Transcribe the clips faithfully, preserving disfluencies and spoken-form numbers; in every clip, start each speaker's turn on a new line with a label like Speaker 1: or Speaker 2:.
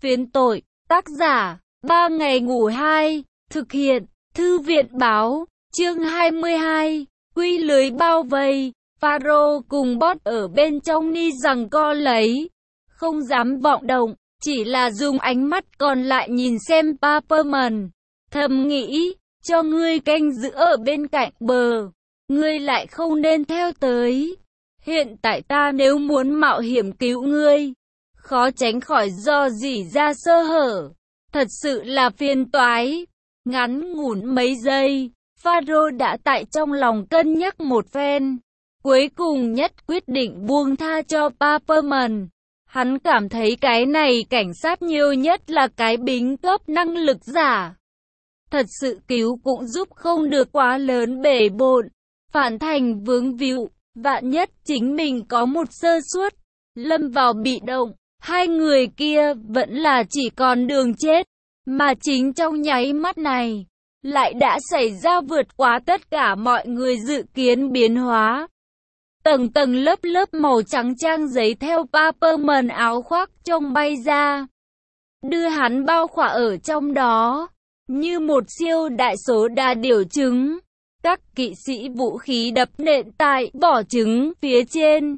Speaker 1: Phiến tội, tác giả, ba ngày ngủ hai, thực hiện, thư viện báo, chương hai mươi hai, quy lưới bao vây, Pharaoh cùng bot ở bên trong ni giằng co lấy, không dám vọng động, chỉ là dùng ánh mắt còn lại nhìn xem Paperman, thầm nghĩ, cho ngươi canh giữ ở bên cạnh bờ, ngươi lại không nên theo tới. Hiện tại ta nếu muốn mạo hiểm cứu ngươi, khó tránh khỏi do dỉ ra sơ hở, thật sự là phiền toái. Ngắn ngủn mấy giây, Pharaoh đã tại trong lòng cân nhắc một phen, cuối cùng nhất quyết định buông tha cho Paperman. Hắn cảm thấy cái này cảnh sát nhiều nhất là cái bính cấp năng lực giả. Thật sự cứu cũng giúp không được quá lớn bể bộn, phản thành vướng víu, vạn nhất chính mình có một sơ suất, lâm vào bị động, hai người kia vẫn là chỉ còn đường chết, mà chính trong nháy mắt này, lại đã xảy ra vượt quá tất cả mọi người dự kiến biến hóa. Tầng tầng lớp lớp màu trắng trang giấy theo Paperman áo khoác trông bay ra, đưa hắn bao khỏa ở trong đó, như một siêu đại số đa điều trứng. Các kỵ sĩ vũ khí đập nện tại vỏ trứng phía trên,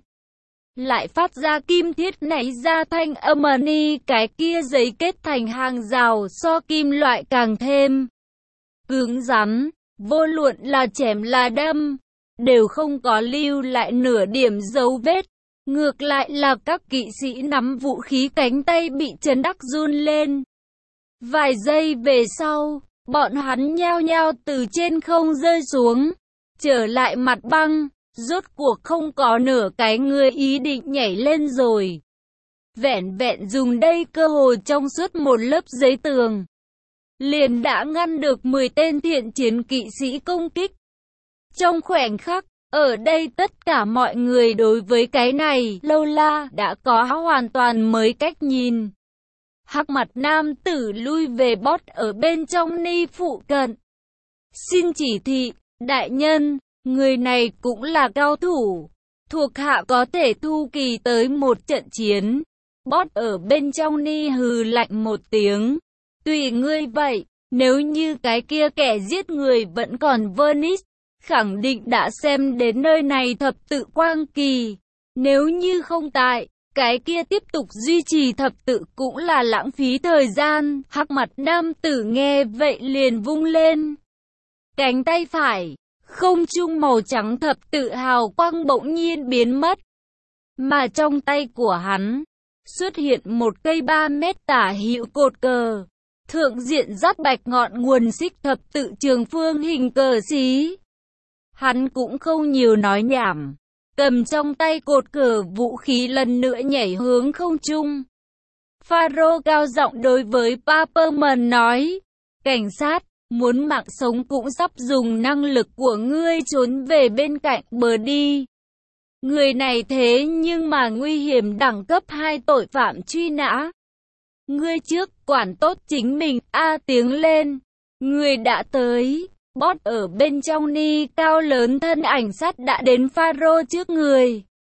Speaker 1: lại phát ra kim thiết nảy ra thanh âm ni, cái kia giấy kết thành hàng rào so kim loại càng thêm cứng rắn, vô luận là chém là đâm, đều không có lưu lại nửa điểm dấu vết. Ngược lại là các kỵ sĩ nắm vũ khí cánh tay bị chấn đắc run lên. Vài giây về sau, bọn hắn nhao nhao từ trên không rơi xuống, trở lại mặt băng, rốt cuộc không có nửa cái người ý định nhảy lên rồi. Vẹn vẹn dùng đây cơ hội trong suốt một lớp giấy tường, liền đã ngăn được mười tên thiện chiến kỵ sĩ công kích. Trong khoảnh khắc, ở đây tất cả mọi người đối với cái này, lâu la, đã có hoàn toàn mới cách nhìn. Hắc mặt nam tử lui về bot ở bên trong ni phụ cận. Xin chỉ thị, đại nhân, người này cũng là cao thủ. Thuộc hạ có thể thu kỳ tới một trận chiến. Bot ở bên trong ni hừ lạnh một tiếng. Tùy ngươi vậy, nếu như cái kia kẻ giết người vẫn còn Venice, khẳng định đã xem đến nơi này thập tự quang kỳ. Nếu như không tại, cái kia tiếp tục duy trì thập tự cũng là lãng phí thời gian. Hắc mặt nam tử nghe vậy liền vung lên cánh tay phải, không trung màu trắng thập tự hào quang bỗng nhiên biến mất, mà trong tay của hắn xuất hiện một cây ba mét tả hữu cột cờ, thượng diện dắt bạch ngọn nguồn xích thập tự trường phương hình cờ xí. Hắn cũng không nhiều nói nhảm, cầm trong tay cột cờ vũ khí lần nữa nhảy hướng không trung. Pharaoh cao giọng đối với Paperman nói, cảnh sát, muốn mạng sống cũng sắp dùng năng lực của ngươi trốn về bên cạnh bờ đi. Người này thế nhưng mà nguy hiểm đẳng cấp hai tội phạm truy nã. Ngươi trước quản tốt chính mình, a tiếng lên, người đã tới. Bot ở bên trong ni cao lớn thân ảnh sắt đã đến Pharaoh trước người.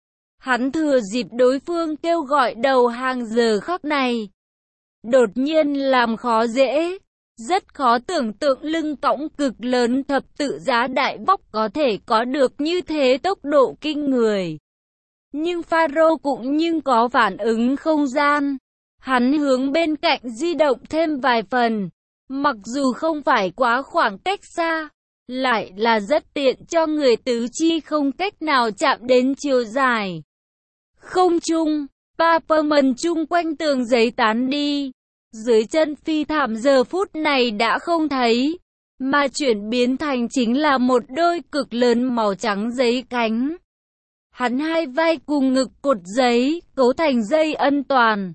Speaker 1: Hắn thừa dịp đối phương kêu gọi đầu hàng giờ khắc này, đột nhiên làm khó dễ. Rất khó tưởng tượng lưng cõng cực lớn thập tự giá đại bóc có thể có được như thế tốc độ kinh người. Nhưng Pharaoh cũng nhưng có phản ứng không gian. Hắn hướng bên cạnh di động thêm vài phần. Mặc dù không phải quá khoảng cách xa, lại là rất tiện cho người tứ chi không cách nào chạm đến chiều dài. Không trung, Paperman chung quanh tường giấy tán đi. Dưới chân phi thảm giờ phút này đã không thấy, mà chuyển biến thành chính là một đôi cực lớn màu trắng giấy cánh. Hắn hai vai cùng ngực cột giấy, cấu thành dây ân toàn.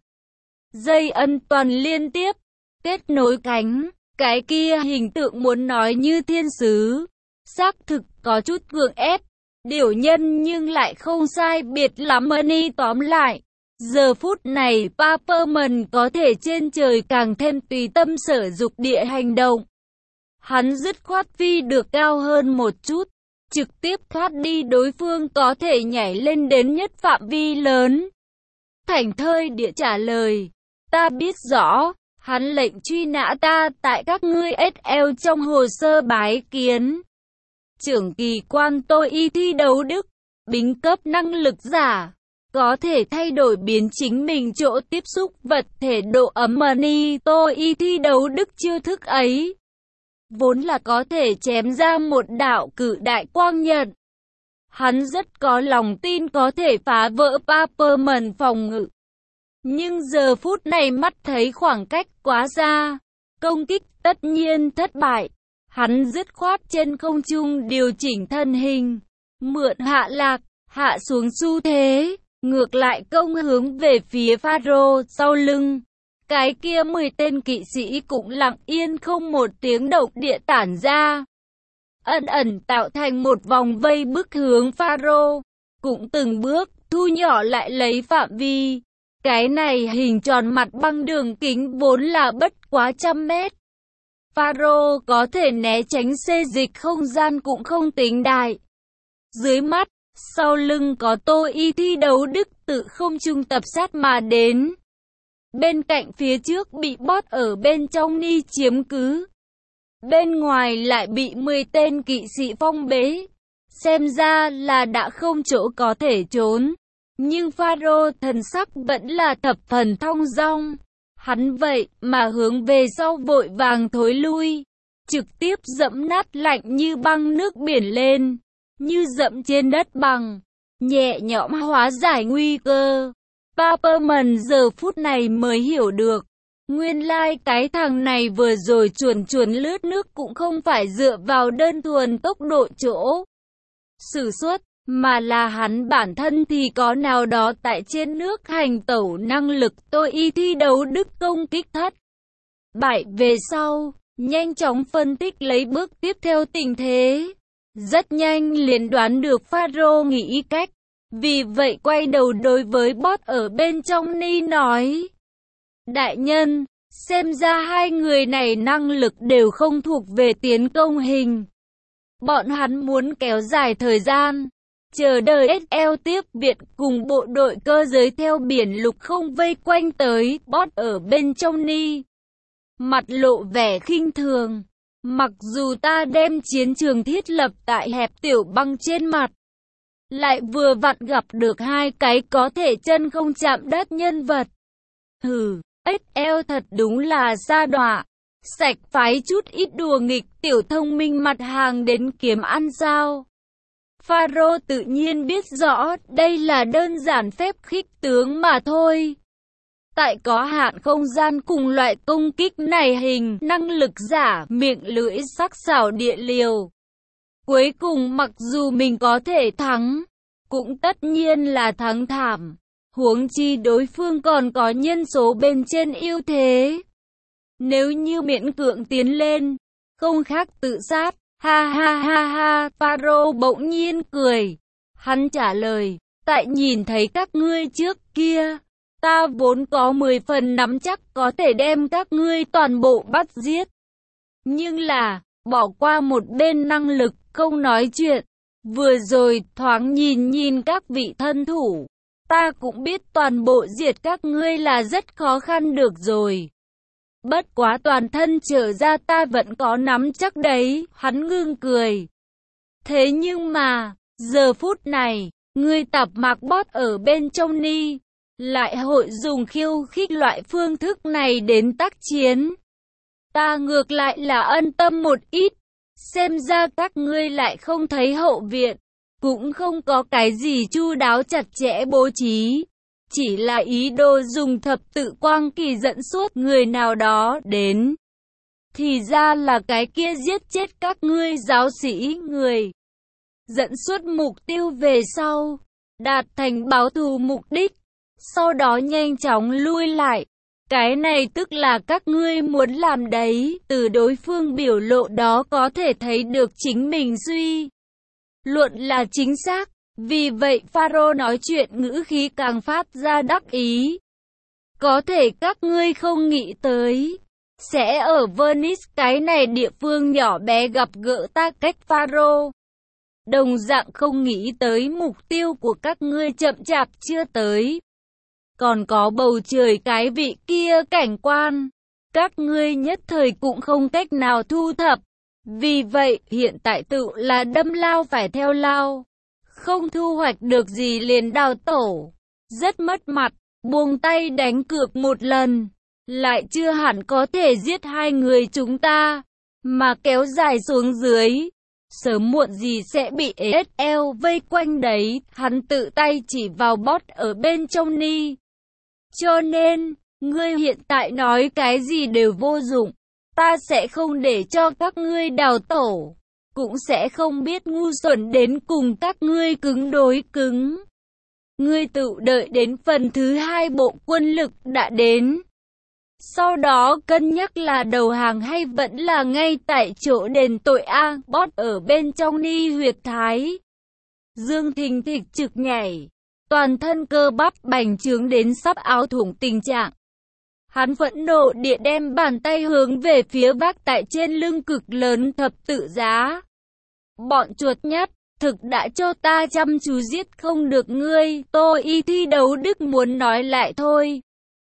Speaker 1: Dây ân toàn liên tiếp, kết nối cánh, cái kia hình tượng muốn nói như thiên sứ. Xác thực có chút gượng ép, điều nhân nhưng lại không sai biệt lắm. Ni tóm lại, giờ phút này Paperman có thể trên trời càng thêm tùy tâm sở dục địa hành động. Hắn dứt khoát phi được cao hơn một chút, trực tiếp thoát đi đối phương có thể nhảy lên đến nhất phạm vi lớn. Thảnh thơi địa trả lời, Ta biết rõ, hắn lệnh truy nã ta tại các ngươi ét lờ trong hồ sơ bái kiến. Trưởng kỳ quan tôi y thi đấu đức, bính cấp năng lực giả, có thể thay đổi biến chính mình chỗ tiếp xúc vật thể độ ấm mani tôi y thi đấu đức chiêu thức ấy. Vốn là có thể chém ra một đạo cự đại quang nhận. Hắn rất có lòng tin có thể phá vỡ Paperman phòng ngự. Nhưng giờ phút này mắt thấy khoảng cách quá xa, công kích tất nhiên thất bại. Hắn dứt khoát trên không trung điều chỉnh thân hình, mượn hạ lạc, hạ xuống xu thế, ngược lại công hướng về phía Pharaoh sau lưng. Cái kia mười tên kỵ sĩ cũng lặng yên không một tiếng động địa tản ra. Ẩn ẩn tạo thành một vòng vây bức hướng Pharaoh, cũng từng bước thu nhỏ lại lấy phạm vi. Cái này hình tròn mặt băng đường kính vốn là bất quá trăm mét. Pharaoh có thể né tránh xê dịch không gian cũng không tính đại. Dưới mắt, sau lưng có Tô Y thi đấu đức tự không trung tập sát mà đến. Bên cạnh phía trước bị bot ở bên trong ni chiếm cứ. Bên ngoài lại bị mười tên kỵ sĩ phong bế. Xem ra là đã không chỗ có thể trốn. Nhưng Pharaoh thần sắc vẫn là thập phần thong dong. Hắn vậy mà hướng về sau vội vàng thối lui. Trực tiếp dẫm nát lạnh như băng nước biển lên. Như dẫm trên đất bằng. Nhẹ nhõm hóa giải nguy cơ. Paperman giờ phút này mới hiểu được. Nguyên lai like cái thằng này vừa rồi chuồn chuồn lướt nước cũng không phải dựa vào đơn thuần tốc độ chỗ sử xuất, mà là hắn bản thân thì có nào đó tại trên nước hành tẩu năng lực. Tôi y thi đấu đức công kích thất bại về sau, nhanh chóng phân tích lấy bước tiếp theo tình thế. Rất nhanh liền đoán được Pharaoh nghĩ cách. Vì vậy quay đầu đối với bot ở bên trong ni nói. Đại nhân, xem ra hai người này năng lực đều không thuộc về tiến công hình. Bọn hắn muốn kéo dài thời gian, chờ đợi ét lờ tiếp viện cùng bộ đội cơ giới theo biển lục không vây quanh tới. Bot ở bên trong ni mặt lộ vẻ khinh thường. Mặc dù ta đem chiến trường thiết lập tại hẹp tiểu băng trên mặt, lại vừa vặn gặp được hai cái có thể chân không chạm đất nhân vật. Hừ, ét lờ thật đúng là sa đọa, sạch phái chút ít đùa nghịch tiểu thông minh mặt hàng đến kiếm ăn sao. Pharaoh tự nhiên biết rõ đây là đơn giản phép khích tướng mà thôi. Tại có hạn không gian cùng loại công kích này hình năng lực giả miệng lưỡi sắc sảo địa liều. Cuối cùng mặc dù mình có thể thắng, cũng tất nhiên là thắng thảm. Huống chi đối phương còn có nhân số bên trên ưu thế. Nếu như miễn cưỡng tiến lên, không khác tự sát. Ha ha ha ha, Pharaoh bỗng nhiên cười. Hắn trả lời, tại nhìn thấy các ngươi trước kia, ta vốn có mười phần nắm chắc có thể đem các ngươi toàn bộ bắt giết. Nhưng là, bỏ qua một bên năng lực, không nói chuyện. Vừa rồi, thoáng nhìn nhìn các vị thân thủ. Ta cũng biết toàn bộ diệt các ngươi là rất khó khăn được rồi. Bất quá toàn thân trở ra ta vẫn có nắm chắc đấy. Hắn ngưng cười. Thế nhưng mà, giờ phút này, ngươi tập mặc bot ở bên trong ni lại hội dùng khiêu khích loại phương thức này đến tác chiến. Ta ngược lại là ân tâm một ít. Xem ra các ngươi lại không thấy hậu viện, cũng không có cái gì chu đáo chặt chẽ bố trí. Chỉ là ý đồ dùng thập tự quang kỳ dẫn suốt người nào đó đến. Thì ra là cái kia giết chết các ngươi giáo sĩ người. Dẫn suốt mục tiêu về sau, đạt thành báo thù mục đích. Sau đó nhanh chóng lui lại. Cái này tức là các ngươi muốn làm đấy. Từ đối phương biểu lộ đó có thể thấy được chính mình suy luận là chính xác. Vì vậy Pharaoh nói chuyện ngữ khí càng phát ra đắc ý. Có thể các ngươi không nghĩ tới, sẽ ở Venice cái này địa phương nhỏ bé gặp gỡ ta cách Pharaoh. Đồng dạng không nghĩ tới mục tiêu của các ngươi chậm chạp chưa tới. còn có bầu trời cái vị kia cảnh quan. Các ngươi nhất thời cũng không cách nào thu thập. Vì vậy, hiện tại tự là đâm lao phải theo lao. Không thu hoạch được gì liền đào tổ. Rất mất mặt, buông tay đánh cược một lần. Lại chưa hẳn có thể giết hai người chúng ta. Mà kéo dài xuống dưới. Sớm muộn gì sẽ bị ét lờ vây quanh đấy. Hắn tự tay chỉ vào bot ở bên trong ni. Cho nên, ngươi hiện tại nói cái gì đều vô dụng. Ta sẽ không để cho các ngươi đào tổ. Cũng sẽ không biết ngu xuẩn đến cùng các ngươi cứng đối cứng. Ngươi tự đợi đến phần thứ hai bộ quân lực đã đến. Sau đó cân nhắc là đầu hàng hay vẫn là ngay tại chỗ đền tội a. Bot ở bên trong ni huyệt thái. Dương thình thịch trực nhảy. Toàn thân cơ bắp bành trướng đến sắp áo thủng tình trạng. Hắn phẫn nộ địa đem bàn tay hướng về phía vác tại trên lưng cực lớn thập tự giá. Bọn chuột nhắt, thực đã cho ta chăm chú giết không được ngươi. Tô Y thi đấu đức muốn nói lại thôi.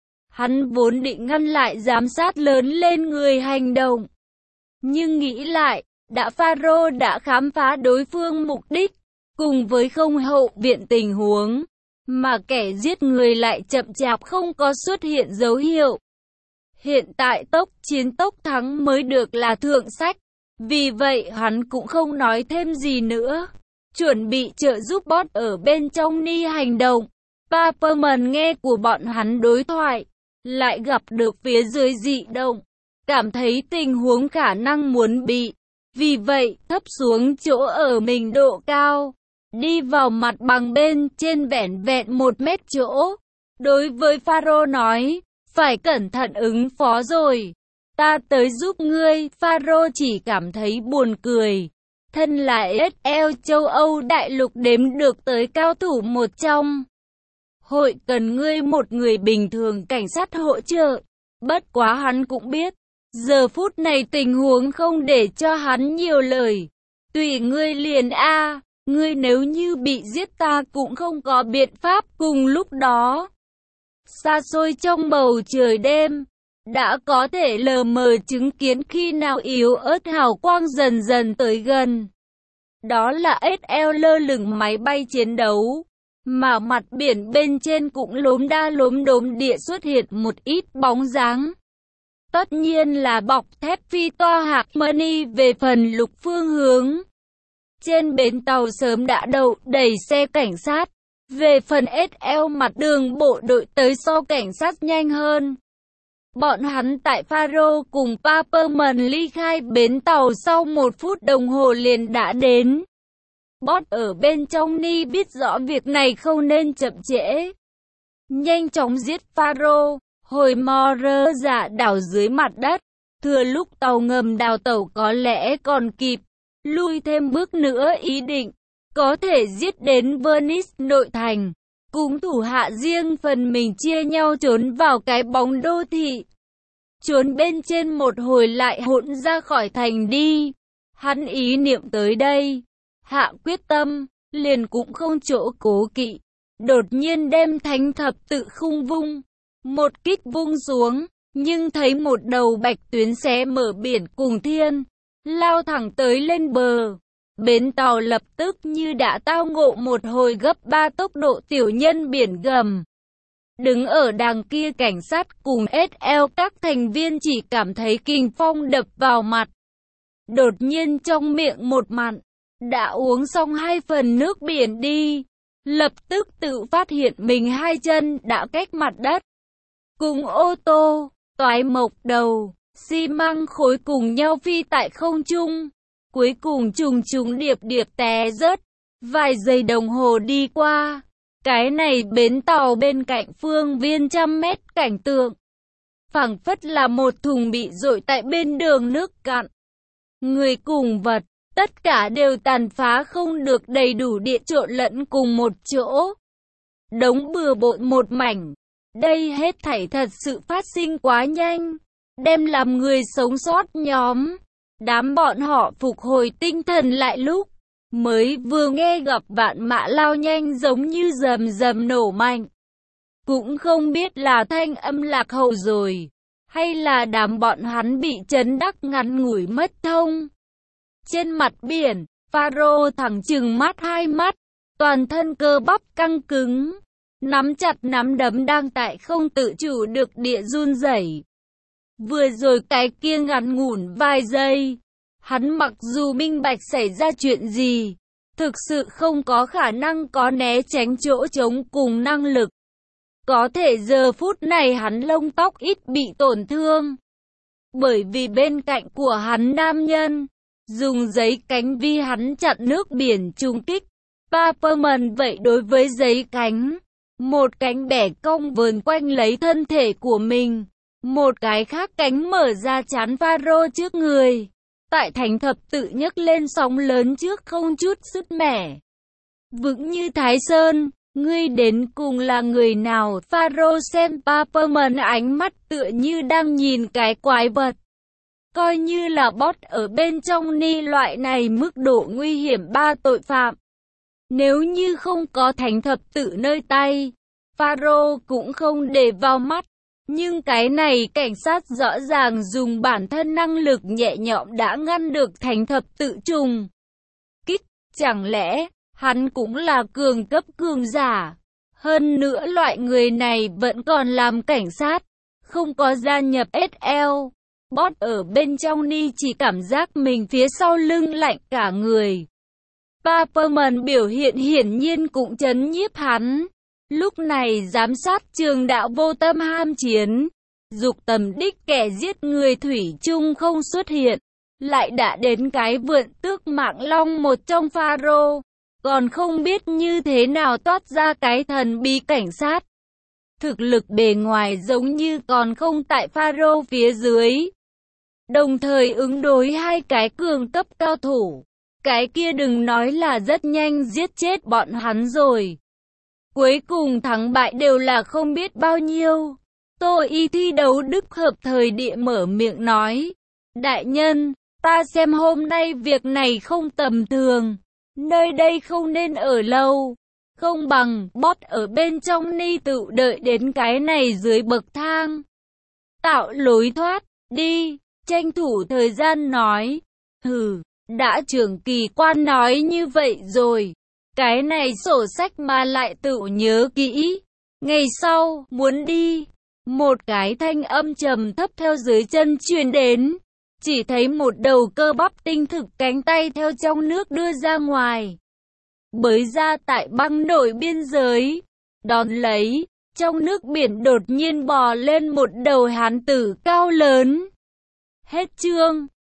Speaker 1: Hắn vốn định ngăn lại giám sát lớn lên người hành động. Nhưng nghĩ lại, đã Pharaoh đã khám phá đối phương mục đích, cùng với không hậu viện tình huống. Mà kẻ giết người lại chậm chạp không có xuất hiện dấu hiệu. Hiện tại tốc chiến tốc thắng mới được là thượng sách. Vì vậy hắn cũng không nói thêm gì nữa. Chuẩn bị trợ giúp bot ở bên trong ni hành động. Paperman nghe của bọn hắn đối thoại. Lại gặp được phía dưới dị động. Cảm thấy tình huống khả năng muốn bị. Vì vậy thấp xuống chỗ ở mình độ cao. Đi vào mặt bằng bên trên vẻn vẹn một mét chỗ. Đối với Pharaoh nói. Phải cẩn thận ứng phó rồi. Ta tới giúp ngươi. Pharaoh chỉ cảm thấy buồn cười. Thân là ét lờ châu Âu đại lục đếm được tới cao thủ một trong. Hội cần ngươi một người bình thường cảnh sát hỗ trợ. Bất quá hắn cũng biết. Giờ phút này tình huống không để cho hắn nhiều lời. Tùy ngươi liền a. Ngươi nếu như bị giết ta cũng không có biện pháp. Cùng lúc đó, xa xôi trong bầu trời đêm, đã có thể lờ mờ chứng kiến khi nào yếu ớt hào quang dần dần tới gần. Đó là ét lờ lơ lửng máy bay chiến đấu, mà mặt biển bên trên cũng lốm đa lốm đốm địa xuất hiện một ít bóng dáng. Tất nhiên là bọc thép phi toa Harmony về phần lục phương hướng. Trên bến tàu sớm đã đậu đầy xe cảnh sát. Về phần ét lờ mặt đường bộ đội tới so cảnh sát nhanh hơn. Bọn hắn tại Pharaoh cùng Paperman ly khai bến tàu sau một phút đồng hồ liền đã đến. Bot ở bên trong ni biết rõ việc này không nên chậm trễ. Nhanh chóng giết Pharaoh, hồi mò rơ dạ đảo dưới mặt đất. Thừa lúc tàu ngầm đào tẩu có lẽ còn kịp. Lui thêm bước nữa ý định. Có thể giết đến Venice nội thành. Cùng thủ hạ riêng phần mình chia nhau trốn vào cái bóng đô thị. Trốn bên trên một hồi lại hỗn ra khỏi thành đi. Hắn ý niệm tới đây. Hạ quyết tâm, liền cũng không chỗ cố kỵ. Đột nhiên đem thánh thập tự khung vung. Một kích vung xuống, nhưng thấy một đầu bạch tuyến xé mở biển cùng thiên. Lao thẳng tới lên bờ. Bến tàu lập tức như đã tao ngộ một hồi gấp ba tốc độ tiểu nhân biển gầm. Đứng ở đằng kia cảnh sát cùng ét lờ các thành viên chỉ cảm thấy kình phong đập vào mặt. Đột nhiên trong miệng một mặn, đã uống xong hai phần nước biển đi. Lập tức tự phát hiện mình hai chân đã cách mặt đất. Cùng ô tô, toái mộc đầu, xi măng khối cùng nhau phi tại không trung. Cuối cùng trùng trùng điệp điệp té rớt. Vài giây đồng hồ đi qua. Cái này bến tàu bên cạnh phương viên trăm mét cảnh tượng. Phảng phất là một thùng bị dội tại bên đường nước cạn. Người cùng vật, tất cả đều tàn phá không được đầy đủ địa trộn lẫn cùng một chỗ. Đống bừa bộn một mảnh. Đây hết thảy thật sự phát sinh quá nhanh. Đem làm người sống sót nhóm. Đám bọn họ phục hồi tinh thần lại lúc mới vừa nghe gặp vạn mã lao nhanh giống như rầm rầm nổ mạnh. Cũng không biết là thanh âm lạc hậu rồi, hay là đám bọn hắn bị chấn đắc ngắn ngủi mất thông. Trên mặt biển, Pharaoh thẳng trừng mắt hai mắt, toàn thân cơ bắp căng cứng, nắm chặt nắm đấm đang tại không tự chủ được địa run rẩy. Vừa rồi cái kia ngắn ngủn vài giây, hắn mặc dù minh bạch xảy ra chuyện gì, thực sự không có khả năng có né tránh chỗ trống cùng năng lực. Có thể giờ phút này hắn lông tóc ít bị tổn thương, bởi vì bên cạnh của hắn nam nhân dùng giấy cánh vi hắn chặn nước biển trùng kích. Paperman vậy đối với giấy cánh, một cánh bẻ cong vờn quanh lấy thân thể của mình, một cái khác cánh mở ra chắn Pharaoh trước người. Tại thánh thập tự nhấc lên sóng lớn trước không chút sứt mẻ, vững như Thái Sơn. Ngươi đến cùng là người nào? Pharaoh xem Paperman ánh mắt tựa như đang nhìn cái quái vật. Coi như là boss ở bên trong ni loại này mức độ nguy hiểm ba tội phạm. Nếu như không có thánh thập tự nơi tay, Pharaoh cũng không để vào mắt. Nhưng cái này cảnh sát rõ ràng dùng bản thân năng lực nhẹ nhõm đã ngăn được thánh thập tự trùng kích. Chẳng lẽ hắn cũng là cường cấp cường giả? Hơn nữa loại người này vẫn còn làm cảnh sát, không có gia nhập ét lờ. Boss ở bên trong ni chỉ cảm giác mình phía sau lưng lạnh cả người. Paperman biểu hiện hiển nhiên cũng chấn nhiếp hắn. Lúc này giám sát trường đạo vô tâm ham chiến, dục tầm đích kẻ giết người thủy chung không xuất hiện. Lại đã đến cái vượn tước mạng long một trong Pharaoh, còn không biết như thế nào toát ra cái thần bí cảnh sát. Thực lực bề ngoài giống như còn không tại Pharaoh phía dưới. Đồng thời ứng đối hai cái cường cấp cao thủ. Cái kia đừng nói là rất nhanh giết chết bọn hắn rồi. Cuối cùng thắng bại đều là không biết bao nhiêu. Tô Y thi đấu đức hợp thời địa mở miệng nói. Đại nhân, ta xem hôm nay việc này không tầm thường. Nơi đây không nên ở lâu. Không bằng boss ở bên trong ni tự đợi đến cái này dưới bậc thang. Tạo lối thoát, đi, tranh thủ thời gian nói. Hừ, đã trưởng kỳ quan nói như vậy rồi. Cái này sổ sách mà lại tự nhớ kỹ. Ngày sau, muốn đi. Một cái thanh âm trầm thấp theo dưới chân truyền đến. Chỉ thấy một đầu cơ bắp tinh thực cánh tay theo trong nước đưa ra ngoài. Bới ra tại băng nổi biên giới. Đón lấy, trong nước biển đột nhiên bò lên một đầu hán tử cao lớn. Hết chương.